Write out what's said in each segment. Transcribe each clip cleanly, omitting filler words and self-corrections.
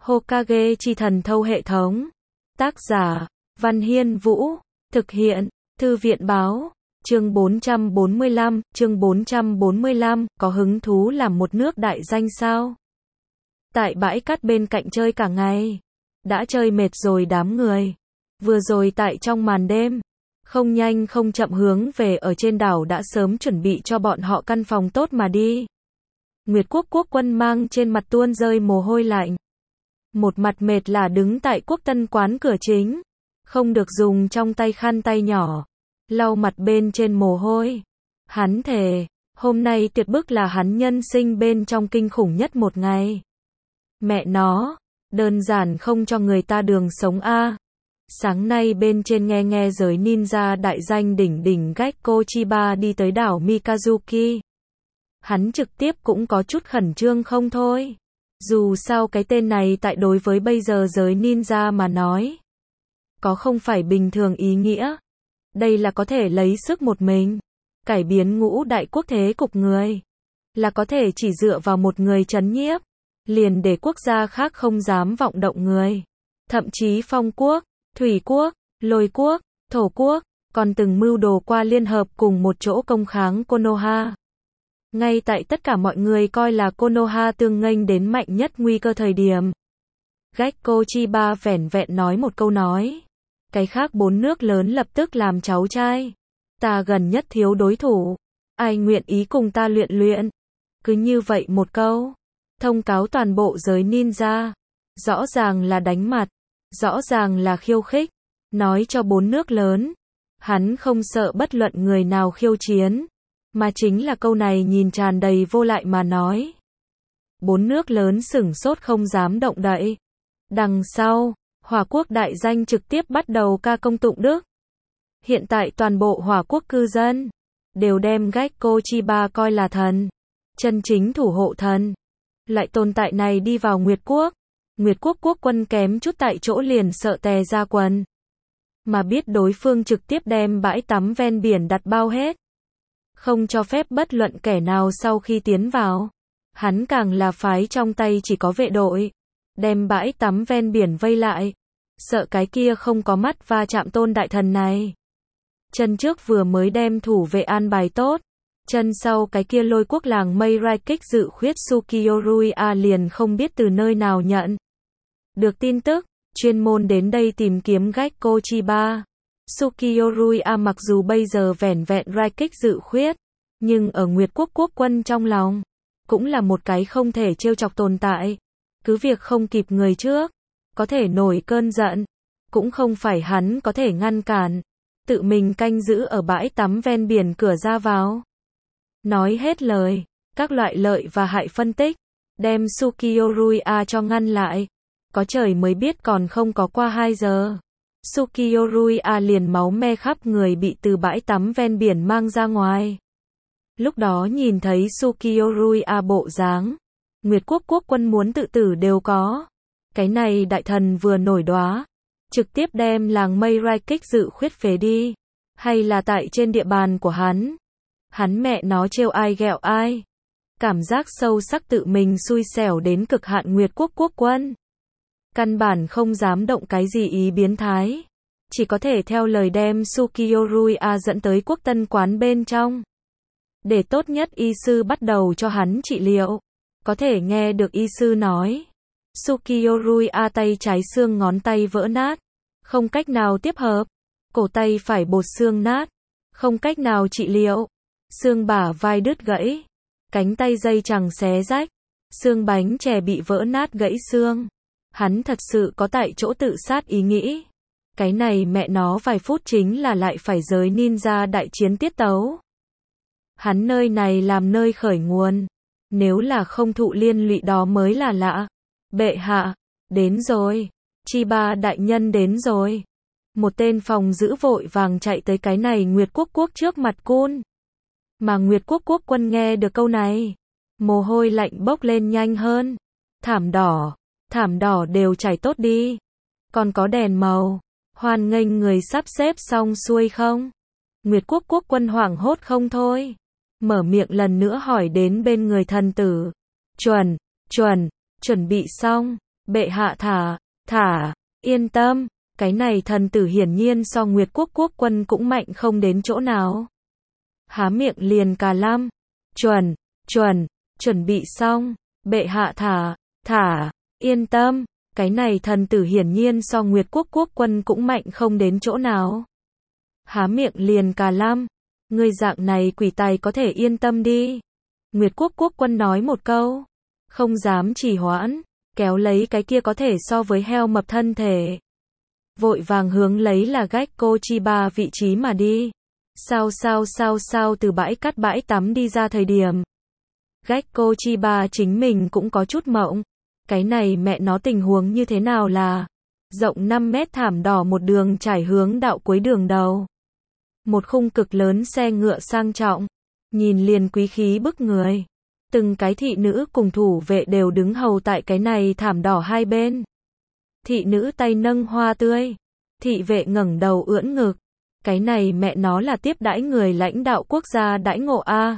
Hokage chi thần thâu hệ thống. Tác giả, Văn Hiên Vũ. Thực hiện, Thư viện báo. Chương 445, có hứng thú làm một nước đại danh sao? Tại bãi cát bên cạnh chơi cả ngày. Đã chơi mệt rồi đám người. Vừa rồi tại trong màn đêm, không nhanh không chậm hướng về ở trên đảo đã sớm chuẩn bị cho bọn họ căn phòng tốt mà đi. Nguyệt Quốc quốc quân mang trên mặt tuôn rơi mồ hôi lạnh. Một mặt mệt là đứng tại quốc tân quán cửa chính. Không được dùng trong tay khăn tay nhỏ. Lau mặt bên trên mồ hôi. Hắn thề, hôm nay tuyệt bức là hắn nhân sinh bên trong kinh khủng nhất một ngày. Mẹ nó, đơn giản không cho người ta đường sống a. Sáng nay bên trên nghe giới ninja đại danh đỉnh đỉnh Gekko Chiba đi tới đảo Mikazuki. Hắn trực tiếp cũng có chút khẩn trương không thôi. Dù sao cái tên này tại đối với bây giờ giới ninja mà nói, có không phải bình thường ý nghĩa. Đây là có thể lấy sức một mình cải biến ngũ đại quốc thế cục người. Là có thể chỉ dựa vào một người trấn nhiếp, liền để quốc gia khác không dám vọng động người. Thậm chí phong quốc, thủy quốc, lôi quốc, thổ quốc, còn từng mưu đồ qua liên hợp cùng một chỗ công kháng Konoha. Ngay tại tất cả mọi người coi là Konoha tương nghênh đến mạnh nhất nguy cơ thời điểm, Gekko Chiba vẻn vẹn nói một câu nói. Cái khác bốn nước lớn lập tức làm cháu trai. Ta gần nhất thiếu đối thủ. Ai nguyện ý cùng ta luyện luyện. Cứ như vậy một câu. Thông cáo toàn bộ giới ninja. Rõ ràng là đánh mặt. Rõ ràng là khiêu khích. Nói cho bốn nước lớn. Hắn không sợ bất luận người nào khiêu chiến. Mà chính là câu này nhìn tràn đầy vô lại mà nói. Bốn nước lớn sửng sốt không dám động đậy. Đằng sau, Hỏa quốc đại danh trực tiếp bắt đầu ca công tụng đức. Hiện tại toàn bộ Hỏa quốc cư dân đều đem Gekko Chiba coi là thần, chân chính thủ hộ thần. Lại tồn tại này đi vào Nguyệt quốc. Nguyệt quốc quốc quân kém chút tại chỗ liền sợ tè ra quần. Mà biết đối phương trực tiếp đem bãi tắm ven biển đặt bao hết. Không cho phép bất luận kẻ nào sau khi tiến vào. Hắn càng là phái trong tay chỉ có vệ đội. Đem bãi tắm ven biển vây lại. Sợ cái kia không có mắt va chạm tôn đại thần này. Chân trước vừa mới đem thủ vệ an bài tốt. Chân sau cái kia lôi quốc làng mây rai kích dự khuyết Sukiyoruya liền không biết từ nơi nào nhận được tin tức, chuyên môn đến đây tìm kiếm Gekko Chiba. Sukiyoruya mặc dù bây giờ vẻn vẹn rai kích dự khuyết, nhưng ở Nguyệt quốc quốc quân trong lòng, cũng là một cái không thể trêu chọc tồn tại. Cứ việc không kịp người trước, có thể nổi cơn giận, cũng không phải hắn có thể ngăn cản. Tự mình canh giữ ở bãi tắm ven biển cửa ra vào. Nói hết lời, các loại lợi và hại phân tích, đem Sukiyoruya cho ngăn lại. Có trời mới biết còn không có qua 2 giờ. Sukiyoruya liền máu me khắp người bị từ bãi tắm ven biển mang ra ngoài. Lúc đó nhìn thấy Sukiyoruya bộ dáng, Nguyệt quốc quốc quân muốn tự tử đều có. Cái này đại thần vừa nổi đoá, trực tiếp đem làng mây rai kích dự khuyết phế đi. Hay là tại trên địa bàn của hắn. Hắn mẹ nó trêu ai ghẹo ai. Cảm giác sâu sắc tự mình xui xẻo đến cực hạn Nguyệt quốc quốc quân. Căn bản không dám động cái gì ý biến thái. Chỉ có thể theo lời đem Sukiyoruya dẫn tới quốc tân quán bên trong. Để tốt nhất y sư bắt đầu cho hắn trị liệu. Có thể nghe được y sư nói. Sukiyoruya tay trái xương ngón tay vỡ nát. Không cách nào tiếp hợp. Cổ tay phải bột xương nát. Không cách nào trị liệu. Xương bả vai đứt gãy. Cánh tay dây chằng xé rách. Xương bánh chè bị vỡ nát gãy xương. Hắn thật sự có tại chỗ tự sát ý nghĩ. Cái này mẹ nó vài phút chính là lại phải giới ninja đại chiến tiết tấu. Hắn nơi này làm nơi khởi nguồn. Nếu là không thụ liên lụy đó mới là lạ. Bệ hạ, đến rồi. Chiba đại nhân đến rồi. Một tên phòng giữ vội vàng chạy tới cái này Nguyệt quốc quốc trước mặt cun. Mà Nguyệt quốc quốc quân nghe được câu này. Mồ hôi lạnh bốc lên nhanh hơn. Thảm đỏ đều chảy tốt đi. Còn có đèn màu. Hoan nghênh người sắp xếp xong xuôi không? Nguyệt quốc quốc quân hoảng hốt không thôi. Mở miệng lần nữa hỏi đến bên người thần tử. Chuẩn bị xong. Bệ hạ thả, yên tâm, cái này thần tử hiển nhiên so Nguyệt Quốc quốc quân cũng mạnh không đến chỗ nào. Há miệng liền cà lăm, chuẩn bị xong, bệ hạ thả, yên tâm, cái này thần tử hiển nhiên so Nguyệt Quốc quốc quân cũng mạnh không đến chỗ nào. Há miệng liền cà lăm, ngươi dạng này quỷ tài có thể yên tâm đi. Nguyệt Quốc quốc quân nói một câu, không dám trì hoãn, kéo lấy cái kia có thể so với heo mập thân thể. Vội vàng hướng lấy là Gecko Chiba vị trí mà đi. Sao từ bãi cát bãi tắm đi ra thời điểm. Gecko Chiba chính mình cũng có chút mộng. Cái này mẹ nó tình huống như thế nào là rộng 5 mét thảm đỏ một đường trải hướng đạo cuối đường đầu. Một khung cực lớn xe ngựa sang trọng, nhìn liền quý khí bức người. Từng cái thị nữ cùng thủ vệ đều đứng hầu tại cái này thảm đỏ hai bên. Thị nữ tay nâng hoa tươi, thị vệ ngẩng đầu ưỡn ngực. Cái này mẹ nó là tiếp đãi người lãnh đạo quốc gia đãi ngộ a.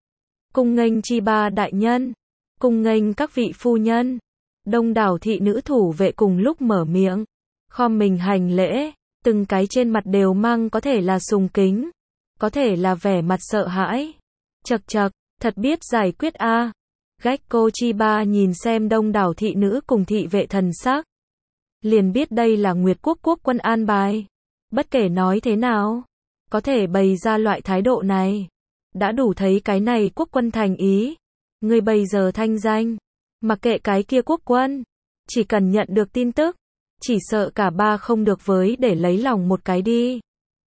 Cung nghênh Chiba đại nhân, cung nghênh các vị phu nhân. Đông đảo thị nữ thủ vệ cùng lúc mở miệng, khom mình hành lễ, từng cái trên mặt đều mang có thể là sùng kính, có thể là vẻ mặt sợ hãi. Chậc, thật biết giải quyết a. Gecko Chiba nhìn xem đông đảo thị nữ cùng thị vệ thần sắc, liền biết đây là Nguyệt Quốc quốc quân an bài. Bất kể nói thế nào, có thể bày ra loại thái độ này, đã đủ thấy cái này quốc quân thành ý. Người bây giờ thanh danh, mặc kệ cái kia quốc quân, chỉ cần nhận được tin tức, chỉ sợ cả ba không được với để lấy lòng một cái đi.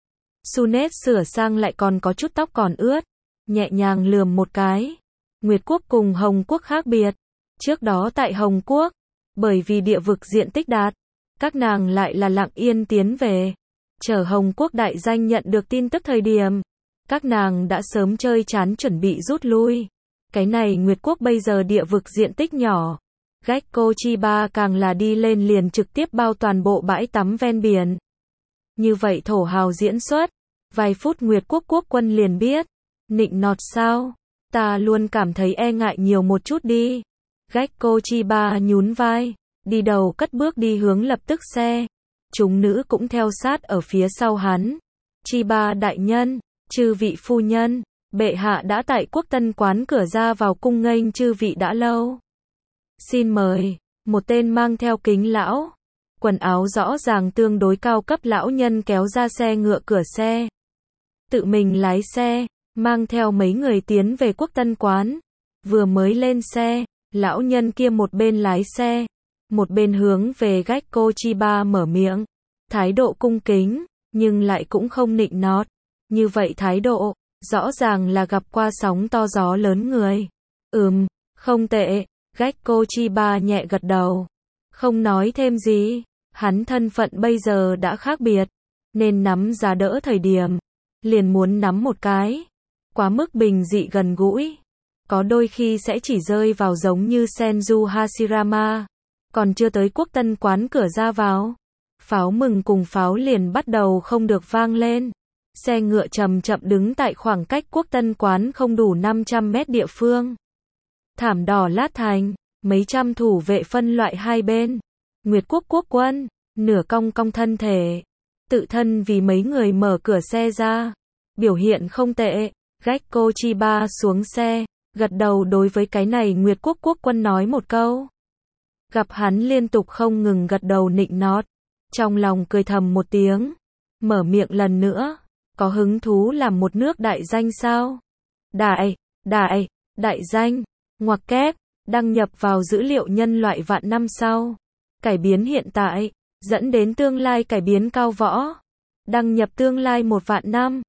Sunet sửa sang lại còn có chút tóc còn ướt, nhẹ nhàng lườm một cái. Nguyệt Quốc cùng Hồng Quốc khác biệt. Trước đó tại Hồng Quốc, bởi vì địa vực diện tích đạt, các nàng lại là lặng yên tiến về. Chờ Hồng Quốc đại danh nhận được tin tức thời điểm, các nàng đã sớm chơi chán chuẩn bị rút lui. Cái này Nguyệt Quốc bây giờ địa vực diện tích nhỏ. Gecko Chiba càng là đi lên liền trực tiếp bao toàn bộ bãi tắm ven biển. Như vậy thổ hào diễn xuất, vài phút Nguyệt Quốc quốc quân liền biết. Nịnh nọt sao? Ta luôn cảm thấy e ngại nhiều một chút đi. Gecko Chiba nhún vai, đi đầu cất bước đi hướng lập tức xe. Chúng nữ cũng theo sát ở phía sau hắn. Chiba đại nhân, chư vị phu nhân, bệ hạ đã tại Quốc Tân quán cửa ra vào cung nghênh chư vị đã lâu. Xin mời, một tên mang theo kính lão, quần áo rõ ràng tương đối cao cấp lão nhân kéo ra xe ngựa cửa xe. Tự mình lái xe, mang theo mấy người tiến về Quốc Tân quán. Vừa mới lên xe, lão nhân kia một bên lái xe, một bên hướng về Gecko Chiba mở miệng. Thái độ cung kính, nhưng lại cũng không nịnh nọt. Như vậy thái độ, rõ ràng là gặp qua sóng to gió lớn người. Không tệ. Gecko Chiba nhẹ gật đầu. Không nói thêm gì. Hắn thân phận bây giờ đã khác biệt. Nên nắm giá đỡ thời điểm. Liền muốn nắm một cái. Quá mức bình dị gần gũi. Có đôi khi sẽ chỉ rơi vào giống như Senju Hashirama. Còn chưa tới Quốc Tân quán cửa ra vào. Pháo mừng cùng pháo liền bắt đầu không được vang lên. Xe ngựa chậm chậm đứng tại khoảng cách Quốc Tân quán không đủ 500 mét địa phương. Thảm đỏ lát thành, mấy trăm thủ vệ phân loại hai bên. Nguyệt Quốc quốc quân, nửa cong thân thể, tự thân vì mấy người mở cửa xe ra. Biểu hiện không tệ. Gecko Chiba xuống xe, gật đầu đối với cái này Nguyệt Quốc quốc quân nói một câu. Gặp hắn liên tục không ngừng gật đầu nịnh nọt, trong lòng cười thầm một tiếng, mở miệng lần nữa. Có hứng thú làm một nước đại danh sao? Đại danh, ngoặc kép, đăng nhập vào dữ liệu nhân loại vạn năm sau. Cải biến hiện tại, dẫn đến tương lai cải biến cao võ. Đăng nhập tương lai 1 vạn năm.